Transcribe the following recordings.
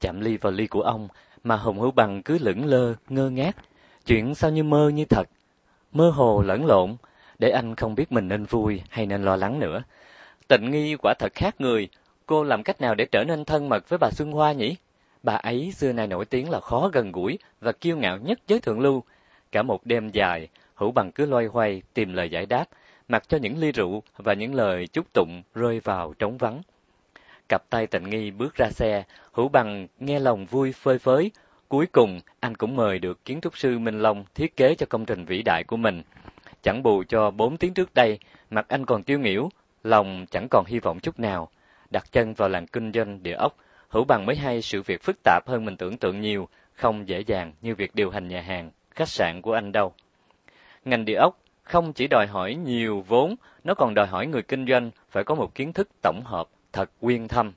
chạm ly vào ly của ông, mà Hồng Hữu Bằng cứ lững lơ, ngơ ngác. Chuyện sao như mơ như thật, mơ hồ lẫn lộn, để anh không biết mình nên vui hay nên lo lắng nữa. Tịnh Nghi quả thật khác người, cô làm cách nào để trở nên thân mật với bà Xuân Hoa nhỉ? Bà ấy xưa nay nổi tiếng là khó gần gũi và kiêu ngạo nhất giới thượng lưu. Cả một đêm dài, Hữu Bằng cứ loay hoay tìm lời giải đáp, mặc cho những ly rượu và những lời chúc tụng rơi vào trống vắng. Cặp tay Tịnh Nghi bước ra xe, Hữu Bằng nghe lòng vui phơi phới. Cuối cùng, anh cũng mời được kiến trúc sư Minh Long thiết kế cho công trình vĩ đại của mình. Chẳng bù cho 4 tiếng trước đây, mặt anh còn tiêu nghỉu, lòng chẳng còn hy vọng chút nào. Đặt chân vào làng kinh doanh địa ốc, Hữu Bằng mới hay sự việc phức tạp hơn mình tưởng tượng nhiều, không dễ dàng như việc điều hành nhà hàng, khách sạn của anh đâu. Ngành địa ốc không chỉ đòi hỏi nhiều vốn, nó còn đòi hỏi người kinh doanh phải có một kiến thức tổng hợp thật uyên thâm.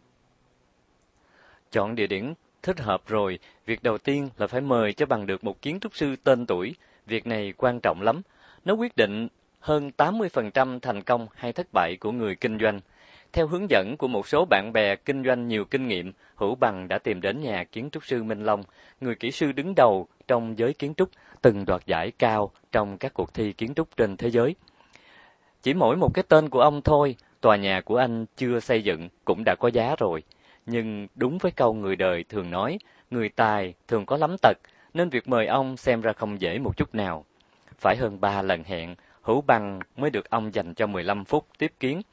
Chọn địa điểm thích hợp rồi, việc đầu tiên là phải mời cho bằng được một kiến trúc sư tên tuổi. Việc này quan trọng lắm, nó quyết định hơn 80% thành công hay thất bại của người kinh doanh. Theo hướng dẫn của một số bạn bè kinh doanh nhiều kinh nghiệm, Hữu Bằng đã tìm đến nhà kiến trúc sư Minh Long, người kỹ sư đứng đầu trong giới kiến trúc, từng đoạt giải cao trong các cuộc thi kiến trúc trên thế giới. Chỉ mỗi một cái tên của ông thôi, tòa nhà của anh chưa xây dựng cũng đã có giá rồi. Nhưng đúng với câu người đời thường nói, người tài thường có lắm tật, nên việc mời ông xem ra không dễ một chút nào. Phải hơn 3 lần hẹn, Hữu Bằng mới được ông dành cho 15 phút tiếp kiến.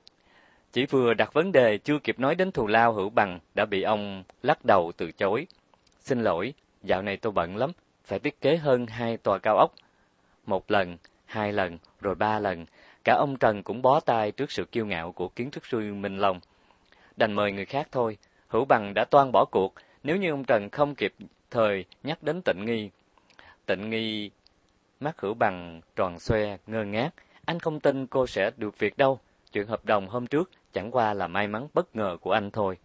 Chỉ vừa đặt vấn đề chưa kịp nói đến thù lao, Hữu Bằng đã bị ông lắc đầu từ chối. Xin lỗi, dạo này tôi bận lắm, phải thiết kế hơn 2 tòa cao ốc. 1 lần, 2 lần, rồi 3 lần, cả ông Trần cũng bó tay trước sự kiêu ngạo của kiến trúc sư Minh Long. Đành mời người khác thôi, Hữu Bằng đã toan bỏ cuộc nếu như ông Trần không kịp thời nhắc đến Tịnh Nghi. Tịnh Nghi mắt Hữu Bằng tròn xoe, ngơ ngác. Anh không tin cô sẽ được việc đâu. Chuyện hợp đồng hôm trước chẳng qua là may mắn bất ngờ của anh thôi.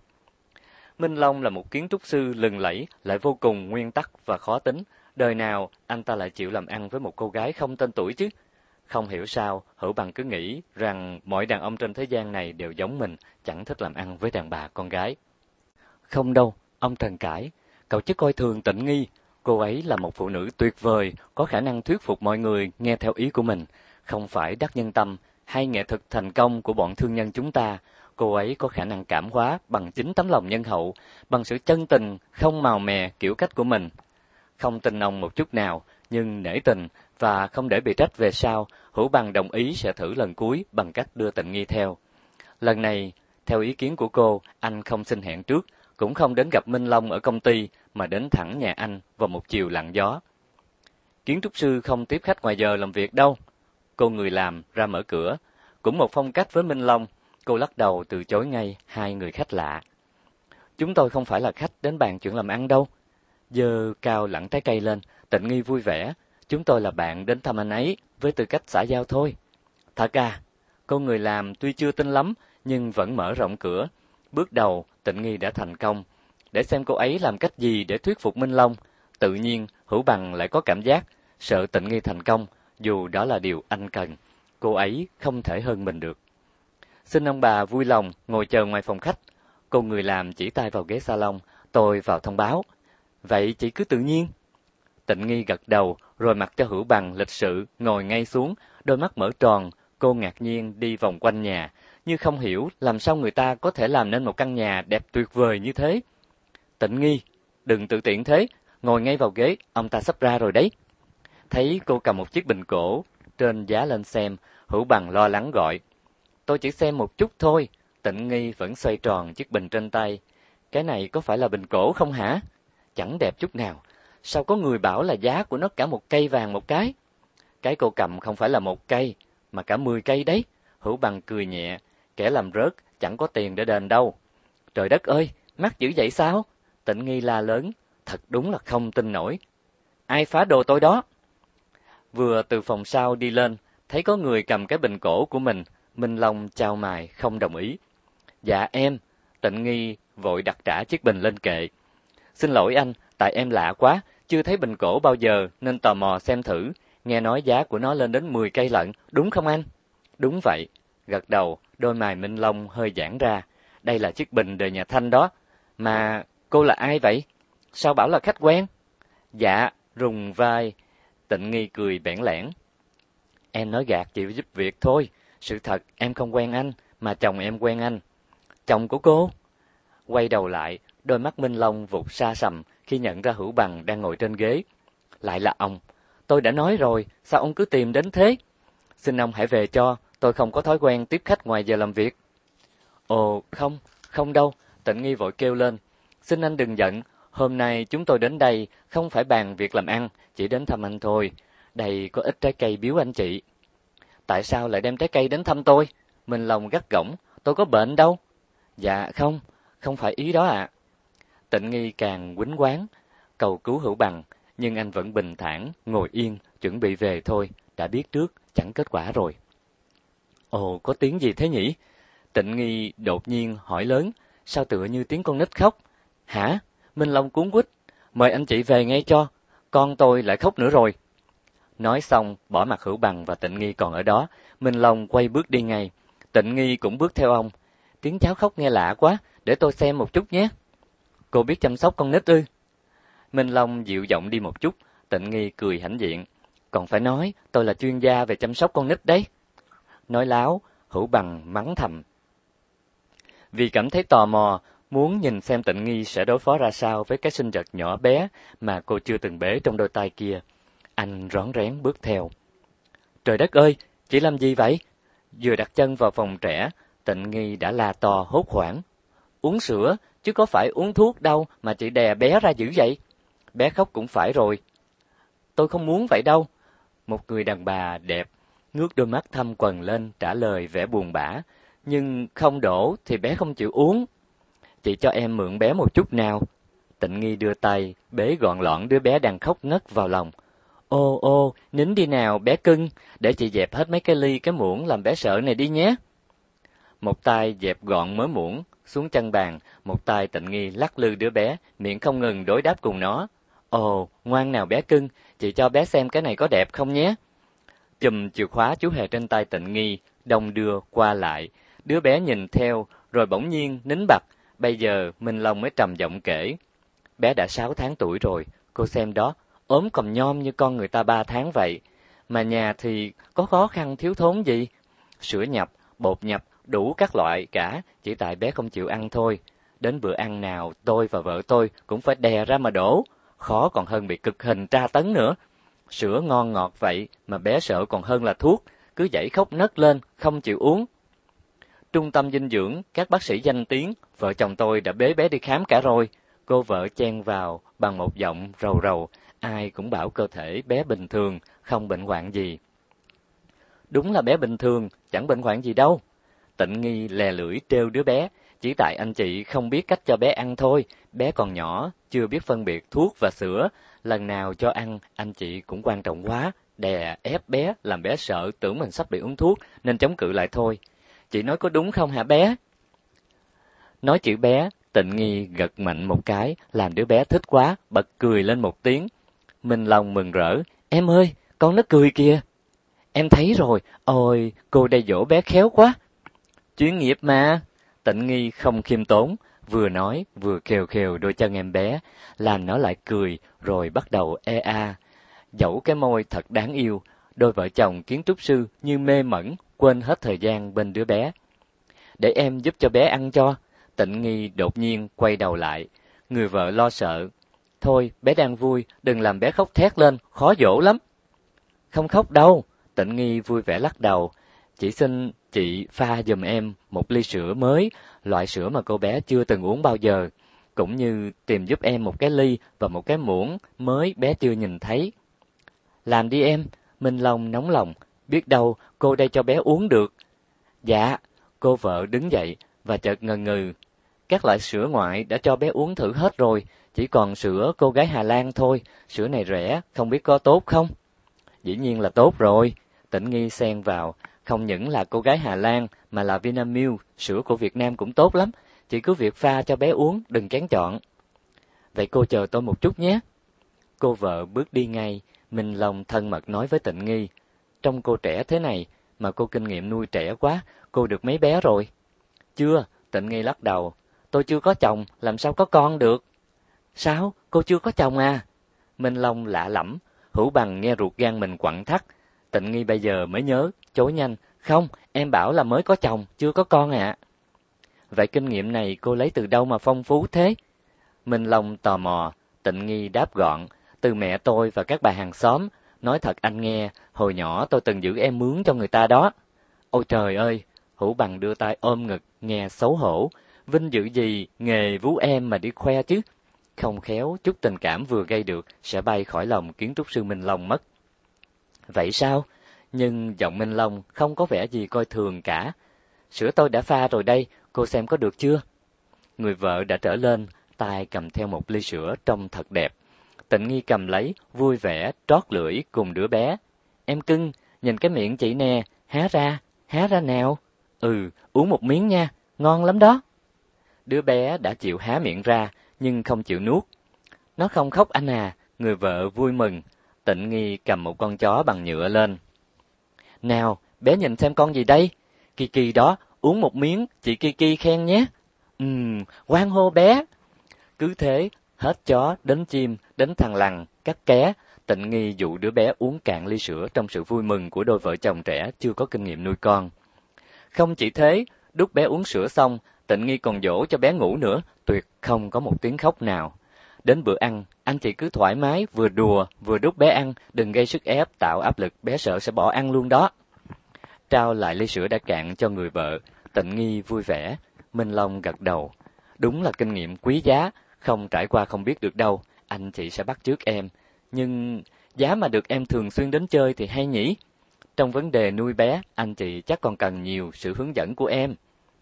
Minh Long là một kiến trúc sư lừng lẫy, lại vô cùng nguyên tắc và khó tính. Đời nào anh ta lại chịu làm ăn với một cô gái không tên tuổi chứ? Không hiểu sao, Hữu Bằng cứ nghĩ rằng mọi đàn ông trên thế gian này đều giống mình, chẳng thích làm ăn với đàn bà con gái. Không đâu, ông Trần cãi, cậu chứ coi thường Tịnh Nghi. Cô ấy là một phụ nữ tuyệt vời, có khả năng thuyết phục mọi người nghe theo ý của mình. Không phải đắc nhân tâm hay nghệ thuật thành công của bọn thương nhân chúng ta. Cô ấy có khả năng cảm hóa bằng chính tấm lòng nhân hậu, bằng sự chân tình, không màu mè kiểu cách của mình. Không tin ông một chút nào, nhưng nể tình và không để bị trách về sau, Hữu Bằng đồng ý sẽ thử lần cuối bằng cách đưa Tịnh Nghi theo. Lần này, theo ý kiến của cô, anh không xin hẹn trước, cũng không đến gặp Minh Long ở công ty, mà đến thẳng nhà anh vào một chiều lặng gió. Kiến trúc sư không tiếp khách ngoài giờ làm việc đâu. Cô người làm ra mở cửa, cũng một phong cách với Minh Long, cô lắc đầu từ chối ngay hai người khách lạ. Chúng tôi không phải là khách đến bàn chuyện làm ăn đâu. Giơ cao lẳng trái cây lên, Tịnh Nghi vui vẻ. Chúng tôi là bạn đến thăm anh ấy, với tư cách xã giao thôi. Thật à? Cô người làm tuy chưa tin lắm, nhưng vẫn mở rộng cửa. Bước đầu, Tịnh Nghi đã thành công. Để xem cô ấy làm cách gì để thuyết phục Minh Long. Tự nhiên, Hữu Bằng lại có cảm giác sợ Tịnh Nghi thành công, dù đó là điều anh cần. Cô ấy không thể hơn mình được. Xin ông bà vui lòng ngồi chờ ngoài phòng khách. Cô người làm chỉ tay vào ghế salon, tôi vào thông báo. Vậy chị cứ tự nhiên. Tịnh Nghi gật đầu, rồi mặc cho Hữu Bằng lịch sự ngồi ngay xuống, đôi mắt mở tròn. Cô ngạc nhiên đi vòng quanh nhà, như không hiểu làm sao người ta có thể làm nên một căn nhà đẹp tuyệt vời như thế. Tịnh Nghi, đừng tự tiện thế, ngồi ngay vào ghế, ông ta sắp ra rồi đấy. Thấy cô cầm một chiếc bình cổ, trên giá lên xem, Hữu Bằng lo lắng gọi. Tôi chỉ xem một chút thôi. Tịnh Nghi vẫn xoay tròn chiếc bình trên tay. Cái này có phải là bình cổ không hả? Chẳng đẹp chút nào. Sao có người bảo là giá của nó cả 1 cây vàng một cái? Cái cô cầm không phải là 1 cây, mà cả 10 cây đấy. Hữu Bằng cười nhẹ. Kẻ làm rớt chẳng có tiền để đền đâu. Trời đất ơi, mắc dữ vậy sao? Tịnh Nghi la lớn. Thật đúng là không tin nổi. Ai phá đồ tôi đó? Vừa từ phòng sau đi lên, thấy có người cầm cái bình cổ của mình. Minh Long chau mày không đồng ý. Dạ em. Tịnh Nghi vội đặt trả chiếc bình lên kệ. Xin lỗi anh, tại em lạ quá, chưa thấy bình cổ bao giờ nên tò mò xem thử. Nghe nói giá của nó lên đến 10 cây lận, đúng không anh? Đúng vậy. Gật đầu, đôi mày Minh Long hơi giãn ra. Đây là chiếc bình đời nhà Thanh đó. Mà Cô là ai vậy? Sao bảo là khách quen? Dạ, rùng vai. Tịnh Nghi cười bẽn lẽn. Em nói gạt chị giúp việc thôi. Sự thật em không quen anh, mà chồng em quen anh. Chồng của cô? Quay đầu lại, đôi mắt Minh Long vụt xa sầm khi nhận ra Hữu Bằng đang ngồi trên ghế. Lại là ông. Tôi đã nói rồi, sao ông cứ tìm đến thế? Xin ông hãy về cho, tôi không có thói quen tiếp khách ngoài giờ làm việc. Ồ, không đâu, Tịnh Nghi vội kêu lên. Xin anh đừng giận, hôm nay chúng tôi đến đây không phải bàn việc làm ăn, chỉ đến thăm anh thôi. Đây có ít trái cây biếu anh chị. Tại sao lại đem trái cây đến thăm tôi? Minh Long gắt gỏng, tôi có bệnh đâu. Dạ không phải ý đó ạ. Tịnh Nghi càng quýnh quáng, cầu cứu Hữu Bằng, nhưng anh vẫn bình thản, ngồi yên, chuẩn bị về thôi, đã biết trước, chẳng kết quả rồi. Ồ, có tiếng gì thế nhỉ? Tịnh Nghi đột nhiên hỏi lớn, sao tựa như tiếng con nít khóc? Hả? Minh Long cuống quýt, mời anh chị về ngay cho, con tôi lại khóc nữa rồi. Nói xong, bỏ mặc Hữu Bằng và Tịnh Nghi còn ở đó, Minh Long quay bước đi ngay. Tịnh Nghi cũng bước theo ông. Tiếng cháu khóc nghe lạ quá, để tôi xem một chút nhé. Cô biết chăm sóc con nít ư? Minh Long dịu giọng đi một chút, Tịnh Nghi cười hãnh diện. Còn phải nói, tôi là chuyên gia về chăm sóc con nít đấy. Nói láo, Hữu Bằng mắng thầm. Vì cảm thấy tò mò, muốn nhìn xem Tịnh Nghi sẽ đối phó ra sao với cái sinh vật nhỏ bé mà cô chưa từng bế trong đôi tay kia. Anh rón rén bước theo. Trời đất ơi, chị làm gì vậy? Vừa đặt chân vào phòng trẻ, Tịnh Nghi đã la to hốt hoảng. Uống sữa, chứ có phải uống thuốc đâu mà chị đè bé ra dữ vậy? Bé khóc cũng phải rồi. Tôi không muốn vậy đâu. Một người đàn bà đẹp, ngước đôi mắt thâm quầng lên trả lời vẻ buồn bã. Nhưng không đổ thì bé không chịu uống. Chị cho em mượn bé một chút nào. Tịnh Nghi đưa tay, bế gọn lọn đứa bé đang khóc ngất vào lòng. Ô, nín đi nào bé cưng, để chị dẹp hết mấy cái ly cái muỗng làm bé sợ này đi nhé. Một tay dẹp gọn mớ muỗng xuống chân bàn, một tay Tịnh Nghi lắc lư đứa bé, miệng không ngừng đối đáp cùng nó. Ồ, ngoan nào bé cưng, chị cho bé xem cái này có đẹp không nhé. Chùm chìa khóa chú hề trên tay Tịnh Nghi, đong đưa qua lại. Đứa bé nhìn theo, rồi bỗng nhiên nín bặt. Bây giờ Minh Long mới trầm giọng kể. Bé đã 6 tháng tuổi rồi, cô xem đó, ốm còm nhom như con người ta 3 tháng vậy. Mà nhà thì có khó khăn thiếu thốn gì? Sữa nhập, bột nhập, đủ các loại cả, chỉ tại bé không chịu ăn thôi. Đến bữa ăn nào tôi và vợ tôi cũng phải đè ra mà đổ, khó còn hơn bị cực hình tra tấn nữa. Sữa ngon ngọt vậy mà bé sợ còn hơn là thuốc, cứ dãy khóc nấc lên, không chịu uống. Trung tâm dinh dưỡng, các bác sĩ danh tiếng, vợ chồng tôi đã bế bé đi khám cả rồi. Cô vợ chen vào bằng một giọng rầu rầu, ai cũng bảo cơ thể bé bình thường, không bệnh hoạn gì. Đúng là bé bình thường, chẳng bệnh hoạn gì đâu. Tịnh Nghi lè lưỡi trêu đứa bé, chỉ tại anh chị không biết cách cho bé ăn thôi, bé còn nhỏ, chưa biết phân biệt thuốc và sữa, lần nào cho ăn anh chị cũng quan trọng quá, đè ép bé làm bé sợ tưởng mình sắp bị uống thuốc nên chống cự lại thôi. Chị nói có đúng không hả bé? Nói chữ bé, Tịnh Nghi gật mạnh một cái, làm đứa bé thích quá, bật cười lên một tiếng. Minh Long mừng rỡ, em ơi, con nó cười kìa. Em thấy rồi, ôi, cô đây dỗ bé khéo quá. Chuyên nghiệp mà. Tịnh Nghi không khiêm tốn, vừa nói vừa khều khều đôi chân em bé, làm nó lại cười rồi bắt đầu dẫu cái môi thật đáng yêu. Đôi vợ chồng kiến trúc sư như mê mẩn, quên hết thời gian bên đứa bé. Để em giúp cho bé ăn cho. Tịnh Nghi đột nhiên quay đầu lại. Người vợ lo sợ. Thôi, bé đang vui, đừng làm bé khóc thét lên, khó dỗ lắm. Không khóc đâu. Tịnh Nghi vui vẻ lắc đầu. Chỉ xin chị pha giùm em một ly sữa mới, loại sữa mà cô bé chưa từng uống bao giờ. Cũng như tìm giúp em một cái ly và một cái muỗng mới bé chưa nhìn thấy. Làm đi em. Minh Long nóng lòng. Biết đâu cô đây cho bé uống được. Dạ. Cô vợ đứng dậy và chợt ngần ngừ. Các loại sữa ngoại đã cho bé uống thử hết rồi, chỉ còn sữa cô gái Hà Lan thôi, sữa này rẻ, không biết có tốt không? Dĩ nhiên là tốt rồi, Tịnh Nghi xen vào, không những là cô gái Hà Lan mà là Vinamilk, sữa của Việt Nam cũng tốt lắm, chỉ cứ việc pha cho bé uống, đừng kén chọn. Vậy cô chờ tôi một chút nhé. Cô vợ bước đi ngay, Minh Long thân mật nói với Tịnh Nghi, trông cô trẻ thế này mà cô kinh nghiệm nuôi trẻ quá, cô được mấy bé rồi? Chưa, Tịnh Nghi lắc đầu. Tôi chưa có chồng, làm sao có con được? Sao, cô chưa có chồng à? Minh Long lạ lẫm, Hữu Bằng nghe ruột gan mình quặn thắt. Tịnh Nghi bây giờ mới nhớ, chối nhanh. Không, em bảo là mới có chồng, chưa có con ạ. Vậy kinh nghiệm này cô lấy từ đâu mà phong phú thế? Minh Long tò mò, Tịnh Nghi đáp gọn, từ mẹ tôi và các bà hàng xóm. Nói thật anh nghe, hồi nhỏ tôi từng giữ em mướn cho người ta đó. Ôi trời ơi, Hữu Bằng đưa tay ôm ngực, nghe xấu hổ. Vinh dự gì, nghề vú em mà đi khoe chứ. Không khéo, chút tình cảm vừa gây được sẽ bay khỏi lòng kiến trúc sư Minh Long mất. Vậy sao? Nhưng giọng Minh Long không có vẻ gì coi thường cả. Sữa tôi đã pha rồi đây, cô xem có được chưa? Người vợ đã trở lên, tay cầm theo một ly sữa trông thật đẹp. Tịnh Nghi cầm lấy, vui vẻ, trót lưỡi cùng đứa bé. Em cưng, nhìn cái miệng chị nè, há ra nào. Ừ, uống một miếng nha, ngon lắm đó. Đứa bé đã chịu há miệng ra, nhưng không chịu nuốt. Nó không khóc anh à, người vợ vui mừng. Tịnh Nghi cầm một con chó bằng nhựa lên. Nào, bé nhìn xem con gì đây? Kiki đó, uống một miếng, chị Kiki khen nhé. Hoan hô bé. Cứ thế, hết chó, đến chim, đến thằn lằn, cắt ké. Tịnh Nghi dụ đứa bé uống cạn ly sữa trong sự vui mừng của đôi vợ chồng trẻ chưa có kinh nghiệm nuôi con. Không chỉ thế, đút bé uống sữa xong, Tịnh Nghi còn dỗ cho bé ngủ nữa, tuyệt không có một tiếng khóc nào. Đến bữa ăn, anh chị cứ thoải mái, vừa đùa, vừa đút bé ăn, đừng gây sức ép, tạo áp lực, bé sợ sẽ bỏ ăn luôn đó. Trao lại ly sữa đã cạn cho người vợ, Tịnh Nghi vui vẻ, Minh Long gật đầu. Đúng là kinh nghiệm quý giá, không trải qua không biết được đâu, anh chị sẽ bắt chước em. Nhưng giá mà được em thường xuyên đến chơi thì hay nhỉ? Trong vấn đề nuôi bé, anh chị chắc còn cần nhiều sự hướng dẫn của em.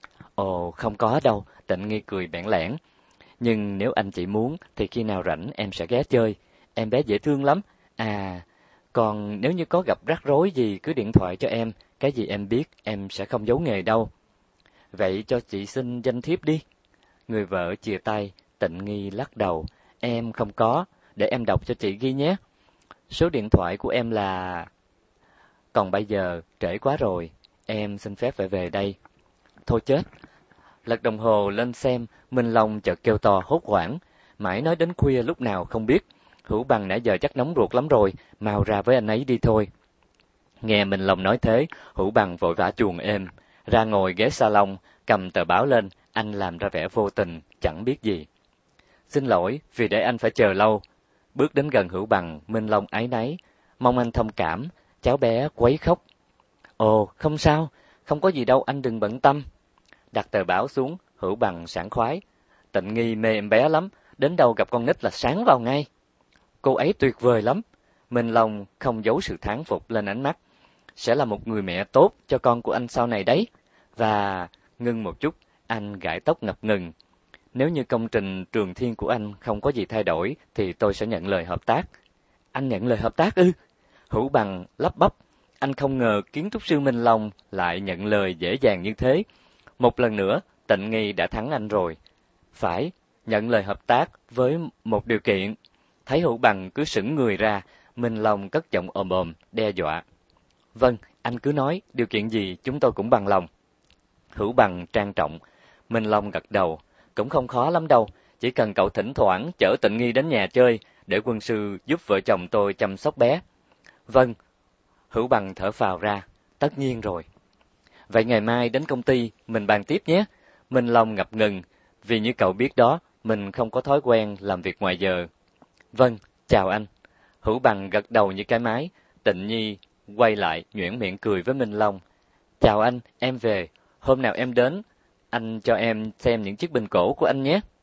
Ồ, không có đâu, Tịnh Nghi cười bẽn lẽn. Nhưng nếu anh chị muốn thì khi nào rảnh em sẽ ghé chơi. Em bé dễ thương lắm. À, còn nếu như có gặp rắc rối gì cứ điện thoại cho em. Cái gì em biết em sẽ không giấu nghề đâu. Vậy cho chị xin danh thiếp đi. Người vợ chìa tay, Tịnh Nghi lắc đầu. Em không có, để em đọc cho chị ghi nhé. Số điện thoại của em là... Còn bây giờ, trễ quá rồi, em xin phép phải về đây. Thôi chết. Lật đồng hồ lên xem, Minh Long chợt kêu to hốt hoảng. Mãi nói đến khuya lúc nào không biết. Hữu Bằng nãy giờ chắc nóng ruột lắm rồi, mau ra với anh ấy đi thôi. Nghe Minh Long nói thế, Hữu Bằng vội vã chuồn êm. Ra ngồi ghế salon, cầm tờ báo lên, anh làm ra vẻ vô tình, chẳng biết gì. Xin lỗi, vì để anh phải chờ lâu. Bước đến gần Hữu Bằng, Minh Long áy náy. Mong anh thông cảm, cháu bé quấy khóc. Ồ, không sao, không có gì đâu, anh đừng bận tâm. Đặt tờ báo xuống, Hữu Bằng sảng khoái. Tịnh Nghi mê em bé lắm, đến đâu gặp con nít là sáng vào ngay. Cô ấy tuyệt vời lắm. Minh Long không giấu sự thán phục lên ánh mắt. Sẽ là một người mẹ tốt cho con của anh sau này đấy. Và ngưng một chút, anh gãi tóc ngập ngừng. Nếu như công trình Trường Thiên của anh không có gì thay đổi thì tôi sẽ nhận lời hợp tác. Anh nhận lời hợp tác ư? Hữu Bằng lắp bắp. Anh không ngờ kiến trúc sư Minh Long lại nhận lời dễ dàng như thế. Một lần nữa, Tịnh Nghi đã thắng anh rồi. Phải, nhận lời hợp tác với một điều kiện. Thấy Hữu Bằng cứ sững người ra, Minh Long cất giọng ồm ồm, đe dọa. Vâng, anh cứ nói, điều kiện gì chúng tôi cũng bằng lòng. Hữu Bằng trang trọng, Minh Long gật đầu. Cũng không khó lắm đâu, chỉ cần cậu thỉnh thoảng chở Tịnh Nghi đến nhà chơi, để quân sư giúp vợ chồng tôi chăm sóc bé. Vâng, Hữu Bằng thở phào ra, tất nhiên rồi. Vậy ngày mai đến công ty, mình bàn tiếp nhé. Minh Long ngập ngừng, vì như cậu biết đó, mình không có thói quen làm việc ngoài giờ. Vâng, chào anh. Hữu Bằng gật đầu như cái máy, Tịnh Nhi quay lại, nhuyễn miệng cười với Minh Long. Chào anh, em về, hôm nào em đến, anh cho em xem những chiếc bình cổ của anh nhé.